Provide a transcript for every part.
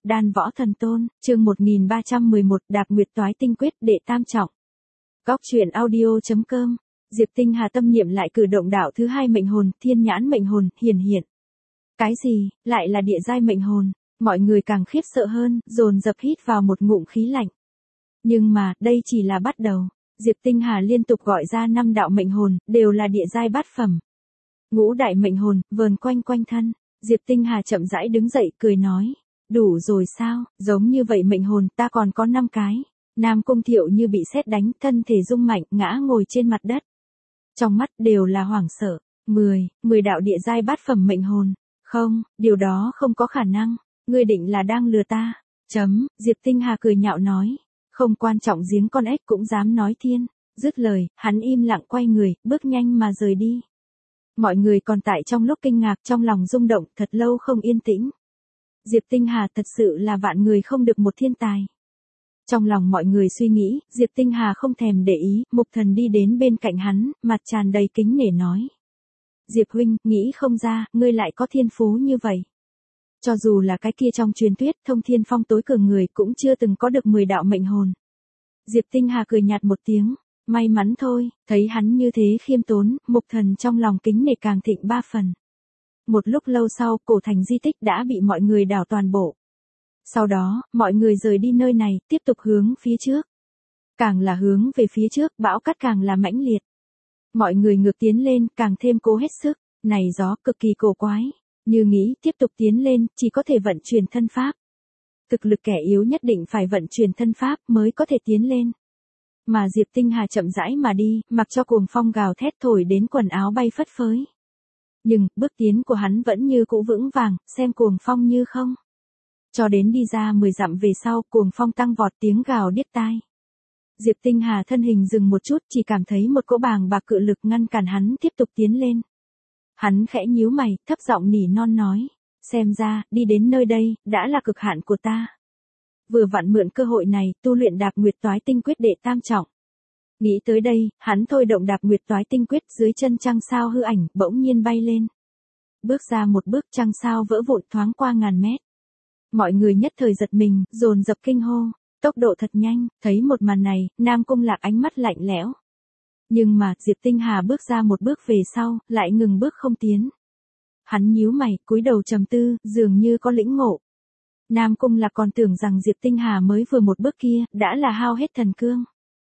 Đan võ thần tôn, chương 1311, Đạp Nguyệt Toái Tinh Quyết đệ tam trọng. Góc truyện audio.com. Diệp Tinh Hà tâm niệm lại cử động đạo thứ hai mệnh hồn, Thiên Nhãn mệnh hồn, hiển hiện. Cái gì, lại là địa giai mệnh hồn, mọi người càng khiếp sợ hơn, dồn dập hít vào một ngụm khí lạnh. Nhưng mà, đây chỉ là bắt đầu. Diệp Tinh Hà liên tục gọi ra 5 đạo mệnh hồn, đều là địa giai bát phẩm. Ngũ đại mệnh hồn, vờn quanh quanh thân. Diệp Tinh Hà chậm rãi đứng dậy, cười nói. Đủ rồi sao, giống như vậy mệnh hồn, ta còn có 5 cái. Nam Cung Thiệu như bị sét đánh, thân thể rung mạnh, ngã ngồi trên mặt đất. Trong mắt đều là hoảng sợ. 10 đạo địa giai bát phẩm mệnh hồn. Không, điều đó không có khả năng. Ngươi định là đang lừa ta. Diệp Tinh Hà cười nhạo nói. Không quan trọng giếng con ếch cũng dám nói thiên. Dứt lời, hắn im lặng quay người, bước nhanh mà rời đi. Mọi người còn tại trong lúc kinh ngạc, trong lòng rung động, thật lâu không yên tĩnh. Diệp Tinh Hà thật sự là vạn người không được một thiên tài. Trong lòng mọi người suy nghĩ, Diệp Tinh Hà không thèm để ý, Mục Thần đi đến bên cạnh hắn, mặt tràn đầy kính nể nói. Diệp huynh, nghĩ không ra, ngươi lại có thiên phú như vậy. Cho dù là cái kia trong truyền thuyết Thông Thiên Phong tối cường người cũng chưa từng có được 10 đạo mệnh hồn. Diệp Tinh Hà cười nhạt một tiếng. May mắn thôi, thấy hắn như thế khiêm tốn, Mục Thần trong lòng kính nể càng thịnh 3 phần. Một lúc lâu sau, cổ thành di tích đã bị mọi người đảo toàn bộ. Sau đó, mọi người rời đi nơi này, tiếp tục hướng phía trước. Càng là hướng về phía trước, bão cát càng là mãnh liệt. Mọi người ngược tiến lên, càng thêm cố hết sức. Này gió cực kỳ cổ quái. Như nghĩ tiếp tục tiến lên, chỉ có thể vận chuyển thân pháp. Thực lực kẻ yếu nhất định phải vận chuyển thân pháp mới có thể tiến lên. Mà Diệp Tinh Hà chậm rãi mà đi, mặc cho cuồng phong gào thét thổi đến quần áo bay phất phới. Nhưng, bước tiến của hắn vẫn như cũ vững vàng, xem cuồng phong như không. Cho đến đi ra 10 dặm về sau, cuồng phong tăng vọt tiếng gào điếc tai. Diệp Tinh Hà thân hình dừng một chút, chỉ cảm thấy một cỗ bàng bạc cự lực ngăn cản hắn tiếp tục tiến lên. Hắn khẽ nhíu mày, thấp giọng nỉ non nói. Xem ra, đi đến nơi đây, đã là cực hạn của ta. Vừa vặn mượn cơ hội này, tu luyện Đạp Nguyệt Toái Tinh Quyết đệ tam trọng. Nghĩ tới đây, hắn thôi động Đạp Nguyệt Toái Tinh Quyết, dưới chân trăng sao hư ảnh, bỗng nhiên bay lên. Bước ra một bước, trăng sao vỡ vụn thoáng qua ngàn mét. Mọi người nhất thời giật mình, dồn dập kinh hô, tốc độ thật nhanh, thấy một màn này, Nam Cung Lạc ánh mắt lạnh lẽo. Nhưng mà, Diệp Tinh Hà bước ra một bước về sau, lại ngừng bước không tiến. Hắn nhíu mày, cúi đầu trầm tư, dường như có lĩnh ngộ. Nam Cung Lạc còn tưởng rằng Diệp Tinh Hà mới vừa một bước kia, đã là hao hết thần cương.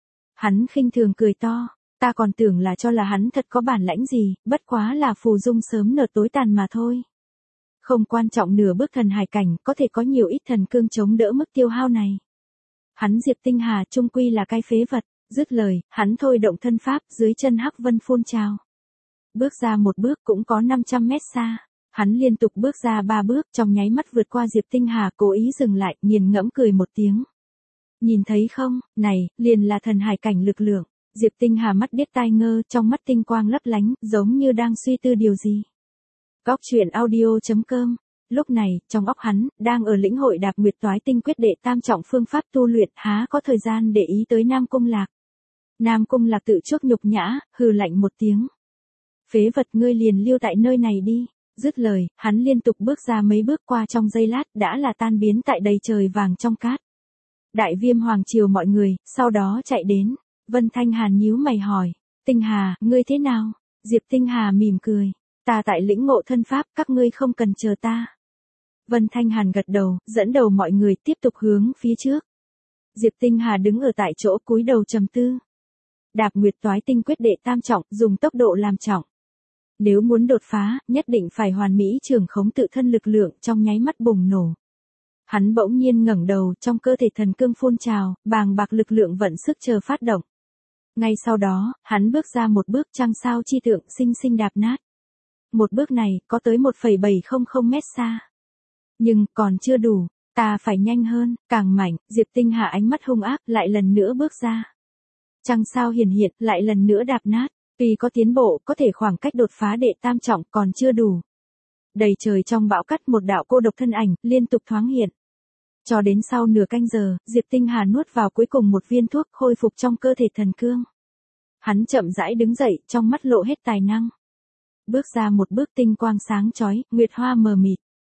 Hắn khinh thường cười to, ta còn tưởng là cho là hắn thật có bản lãnh gì, bất quá là phù dung sớm nở tối tàn mà thôi. Không quan trọng nửa bước thần hải cảnh, có thể có nhiều ít thần cương chống đỡ mức tiêu hao này. Hắn Diệp Tinh Hà chung quy là cái phế vật, dứt lời, hắn thôi động thân pháp, dưới chân hắc vân phun trào. Bước ra một bước cũng có 500 mét xa. Hắn liên tục bước ra 3 bước, trong nháy mắt vượt qua Diệp Tinh Hà, cố ý dừng lại, nghiền ngẫm cười một tiếng. Nhìn thấy không, này, liền là thần hải cảnh lực lượng. Diệp Tinh Hà mắt điếc tai ngơ, trong mắt tinh quang lấp lánh, giống như đang suy tư điều gì. Góc truyện audio.com. Lúc này, trong óc hắn, đang ở lĩnh hội Đạp Nguyệt Toái Tinh Quyết đệ tam trọng phương pháp tu luyện, há có thời gian để ý tới Nam Cung Lạc. Nam Cung Lạc tự chuốc nhục nhã, hừ lạnh một tiếng. Phế vật, ngươi liền lưu tại nơi này đi. Dứt lời, hắn liên tục bước ra mấy bước, qua trong giây lát đã là tan biến tại đầy trời vàng trong cát. Đại Viêm Hoàng Triều mọi người, sau đó chạy đến. Vân Thanh Hàn nhíu mày hỏi. Tinh Hà, ngươi thế nào? Diệp Tinh Hà mỉm cười. Ta tại lĩnh ngộ thân pháp, các ngươi không cần chờ ta. Vân Thanh Hàn gật đầu, dẫn đầu mọi người tiếp tục hướng phía trước. Diệp Tinh Hà đứng ở tại chỗ cúi đầu trầm tư. Đạp Nguyệt Toái Tinh Quyết đệ tam trọng, dùng tốc độ làm trọng. Nếu muốn đột phá, nhất định phải hoàn mỹ trưởng khống tự thân lực lượng, trong nháy mắt bùng nổ. Hắn bỗng nhiên ngẩng đầu, trong cơ thể thần cương phun trào, bàng bạc lực lượng vận sức chờ phát động. Ngay sau đó, hắn bước ra một bước, trăng sao chi tượng xinh xinh đạp nát. Một bước này, có tới 1,700 mét xa. Nhưng, còn chưa đủ, ta phải nhanh hơn, càng mạnh, Diệp Tinh Hà ánh mắt hung ác, lại lần nữa bước ra. Trăng sao hiển hiện, lại lần nữa đạp nát. Tuy có tiến bộ, có thể khoảng cách đột phá đệ tam trọng còn chưa đủ. Đầy trời trong bão cát, một đạo cô độc thân ảnh, liên tục thoáng hiện. Cho đến sau nửa canh giờ, Diệp Tinh Hà nuốt vào cuối cùng một viên thuốc, khôi phục trong cơ thể thần cương. Hắn chậm rãi đứng dậy, trong mắt lộ hết tài năng. Bước ra một bước, tinh quang sáng chói, nguyệt hoa mờ mịt.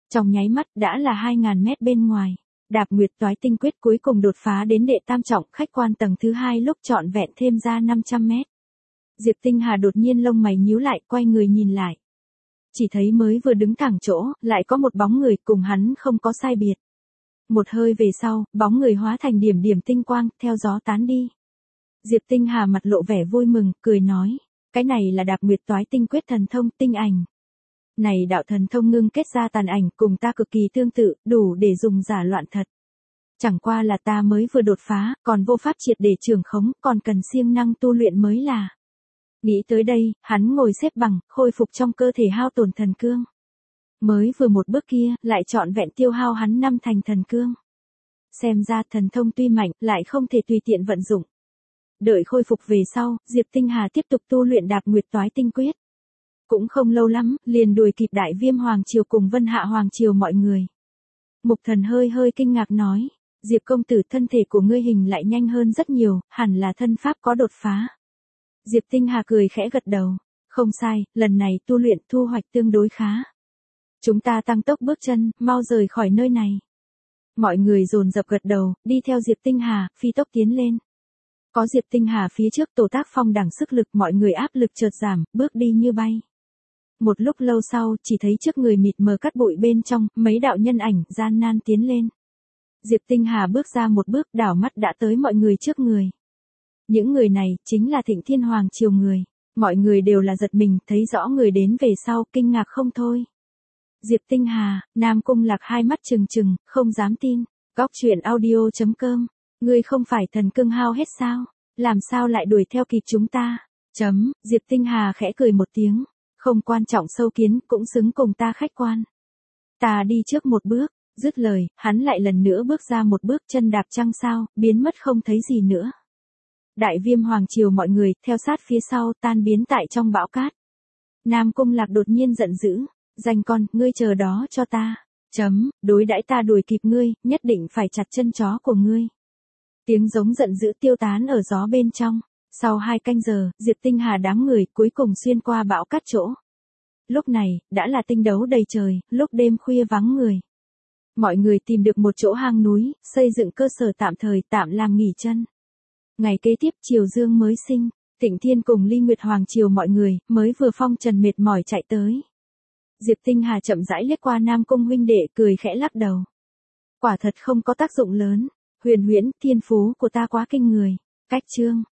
Trong nháy mắt đã là 2.000 mét bên ngoài. Đạp Nguyệt Toái Tinh Quyết cuối cùng đột phá đến đệ tam trọng, khách quan tầng thứ 2 lúc trọn vẹn thêm ra 500 mét. Diệp Tinh Hà đột nhiên lông mày nhíu lại, quay người nhìn lại. Chỉ thấy mới vừa đứng thẳng chỗ, lại có một bóng người cùng hắn không có sai biệt. Một hơi về sau, bóng người hóa thành điểm điểm tinh quang, theo gió tán đi. Diệp Tinh Hà mặt lộ vẻ vui mừng, cười nói. Cái này là Đạp Nguyệt Toái Tinh Quyết thần thông tinh ảnh. Này đạo thần thông ngưng kết ra tàn ảnh cùng ta cực kỳ tương tự, đủ để dùng giả loạn thật. Chẳng qua là ta mới vừa đột phá, còn vô pháp triệt để trường khống, còn cần siêng năng tu luyện mới là. Nghĩ tới đây, hắn ngồi xếp bằng, khôi phục trong cơ thể hao tổn thần cương. Mới vừa một bước kia, lại trọn vẹn tiêu hao hắn 5 thành thần cương. Xem ra thần thông tuy mạnh, lại không thể tùy tiện vận dụng. Đợi khôi phục về sau, Diệp Tinh Hà tiếp tục tu luyện Đạp Nguyệt Toái Tinh Quyết. Cũng không lâu lắm, liền đuổi kịp Đại Viêm Hoàng Triều cùng Vân Hạ Hoàng Triều mọi người. Mục Thần hơi kinh ngạc nói, Diệp công tử thân thể của ngươi hình lại nhanh hơn rất nhiều, hẳn là thân pháp có đột phá. Diệp Tinh Hà cười khẽ gật đầu, không sai, lần này tu luyện thu hoạch tương đối khá. Chúng ta tăng tốc bước chân, mau rời khỏi nơi này. Mọi người dồn dập gật đầu, đi theo Diệp Tinh Hà, phi tốc tiến lên. Có Diệp Tinh Hà phía trước Tổ Tác Phong đẳng sức lực, mọi người áp lực chợt giảm, bước đi như bay. Một lúc lâu sau, chỉ thấy trước người mịt mờ cát bụi bên trong, mấy đạo nhân ảnh gian nan tiến lên. Diệp Tinh Hà bước ra một bước, đảo mắt đã tới mọi người trước người. Những người này, chính là Thịnh Thiên Hoàng Triều người. Mọi người đều là giật mình, thấy rõ người đến về sau, kinh ngạc không thôi. Diệp Tinh Hà, Nam Cung Lạc hai mắt trừng trừng, không dám tin. Góc truyện audio.com. Ngươi không phải thần cương hao hết sao? Làm sao lại đuổi theo kịp chúng ta? Diệp Tinh Hà khẽ cười một tiếng. Không quan trọng sâu kiến, cũng xứng cùng ta khách quan. Ta đi trước một bước. Dứt lời, hắn lại lần nữa bước ra một bước, chân đạp trăng sao, biến mất không thấy gì nữa. Đại Viêm Hoàng Triều mọi người, theo sát phía sau, tan biến tại trong bão cát. Nam Cung Lạc đột nhiên giận dữ. Danh con, ngươi chờ đó cho ta. Đối đãi ta đuổi kịp ngươi, nhất định phải chặt chân chó của ngươi. Tiếng giống giận dữ tiêu tán ở gió bên trong. Sau 2 canh giờ, Diệp Tinh Hà đám người cuối cùng xuyên qua bão cát chỗ. Lúc này, đã là tinh đấu đầy trời, lúc đêm khuya vắng người. Mọi người tìm được một chỗ hang núi, xây dựng cơ sở tạm thời, tạm làm nghỉ chân. Ngày kế tiếp Triều Dương mới sinh, Thịnh Thiên cùng Ly Nguyệt Hoàng Triều mọi người, mới vừa phong trần mệt mỏi chạy tới. Diệp Tinh Hà chậm rãi liếc qua Nam Cung huynh đệ, cười khẽ lắc đầu. Quả thật không có tác dụng lớn, Huyền Huyễn, thiên phú của ta quá kinh người. Cách chương